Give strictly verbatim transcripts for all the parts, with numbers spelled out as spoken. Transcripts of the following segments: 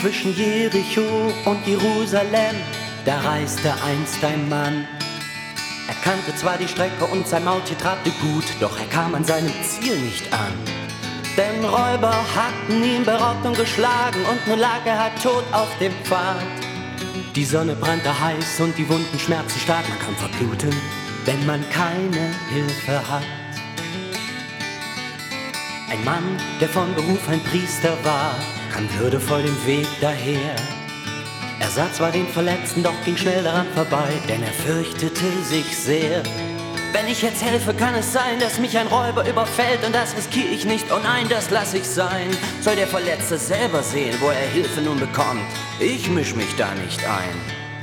Zwischen Jericho und Jerusalem, da reiste einst ein Mann. Er kannte zwar die Strecke und sein Maultier trabte gut, doch er kam an seinem Ziel nicht an. Denn Räuber hatten ihn beraubt und geschlagen und nun lag er halb tot auf dem Pfad. Die Sonne brannte heiß und die Wunden schmerzten stark, man kann verbluten, wenn man keine Hilfe hat. Ein Mann, der von Beruf ein Priester war, kam würdevoll den Weg daher. Er sah zwar den Verletzten, doch ging schnell daran vorbei, denn er fürchtete sich sehr. Wenn ich jetzt helfe, kann es sein, dass mich ein Räuber überfällt, und das riskiere ich nicht, oh nein, das lass ich sein. Soll der Verletzte selber sehen, wo er Hilfe nun bekommt, ich misch mich da nicht ein.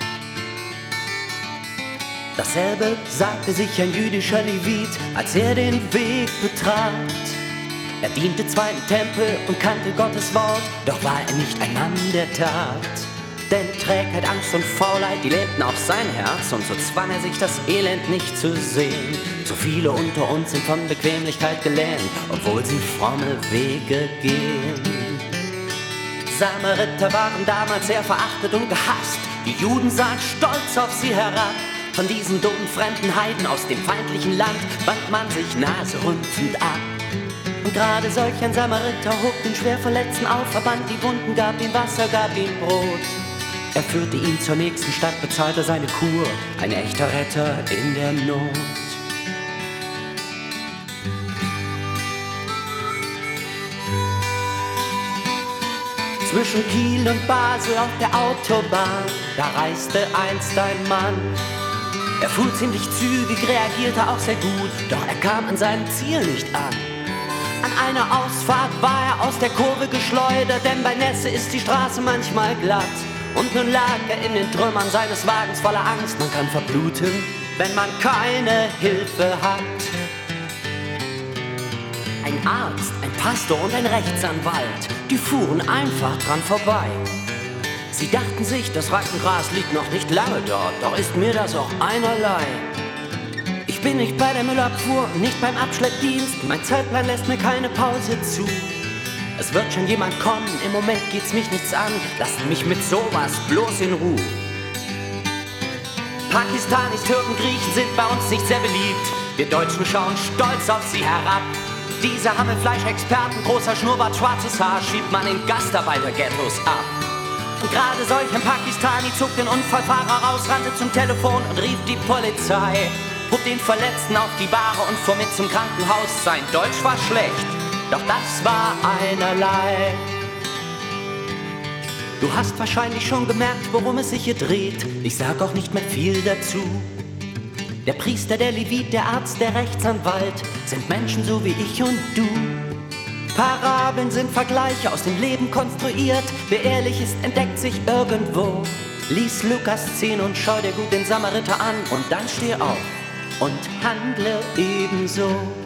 Dasselbe sagte sich ein jüdischer Levit, als er den Weg betrat. Er diente zwar im Tempel und kannte Gottes Wort, doch war er nicht ein Mann der Tat. Denn Trägheit, Angst und Faulheit, die lähmten auch sein Herz, und so zwang er sich, das Elend nicht zu sehen. So viele unter uns sind von Bequemlichkeit gelähmt, obwohl sie fromme Wege gehen. Samariter waren damals sehr verachtet und gehasst. Die Juden sahen stolz auf sie herab. Von diesen dummen fremden Heiden aus dem feindlichen Land wand man sich naserümpfend ab. Und gerade solch ein Samariter hob den Schwerverletzten auf, verband die Wunden, gab ihm Wasser, gab ihm Brot. Er führte ihn zur nächsten Stadt, bezahlte seine Kur, ein echter Retter in der Not. Zwischen Kiel und Basel auf der Autobahn, da reiste einst ein Mann. Er fuhr ziemlich zügig, reagierte auch sehr gut, doch er kam an seinem Ziel nicht an. An einer Ausfahrt war er aus der Kurve geschleudert, denn bei Nässe ist die Straße manchmal glatt. Und nun lag er in den Trümmern seines Wagens voller Angst, man kann verbluten, wenn man keine Hilfe hat. Ein Arzt, ein Pastor und ein Rechtsanwalt, die fuhren einfach dran vorbei. Sie dachten sich, das Rackengras liegt noch nicht lange dort, doch ist mir das auch einerlei. Ich bin nicht bei der Müllabfuhr, nicht beim Abschleppdienst, mein Zeitplan lässt mir keine Pause zu. Es wird schon jemand kommen, im Moment geht's mich nichts an, lasst mich mit sowas bloß in Ruhe. Pakistanis, Türken, Griechen sind bei uns nicht sehr beliebt, wir Deutschen schauen stolz auf sie herab. Diese Hammelfleischexperten, großer Schnurrbart, schwarzes Haar, schiebt man in Gastarbeiter-Ghettos ab. Und gerade solch ein Pakistani zog den Unfallfahrer raus, rannte zum Telefon und rief die Polizei. Hob den Verletzten auf die Bahre und fuhr mit zum Krankenhaus. Sein Deutsch war schlecht, doch das war einerlei. Du hast wahrscheinlich schon gemerkt, worum es sich hier dreht. Ich sag auch nicht mehr viel dazu. Der Priester, der Levit, der Arzt, der Rechtsanwalt sind Menschen so wie ich und du. Parabeln sind Vergleiche aus dem Leben konstruiert. Wer ehrlich ist, entdeckt sich irgendwo. Lies Lukas zehn und schau dir gut den Samariter an und dann steh auf und handle ebenso.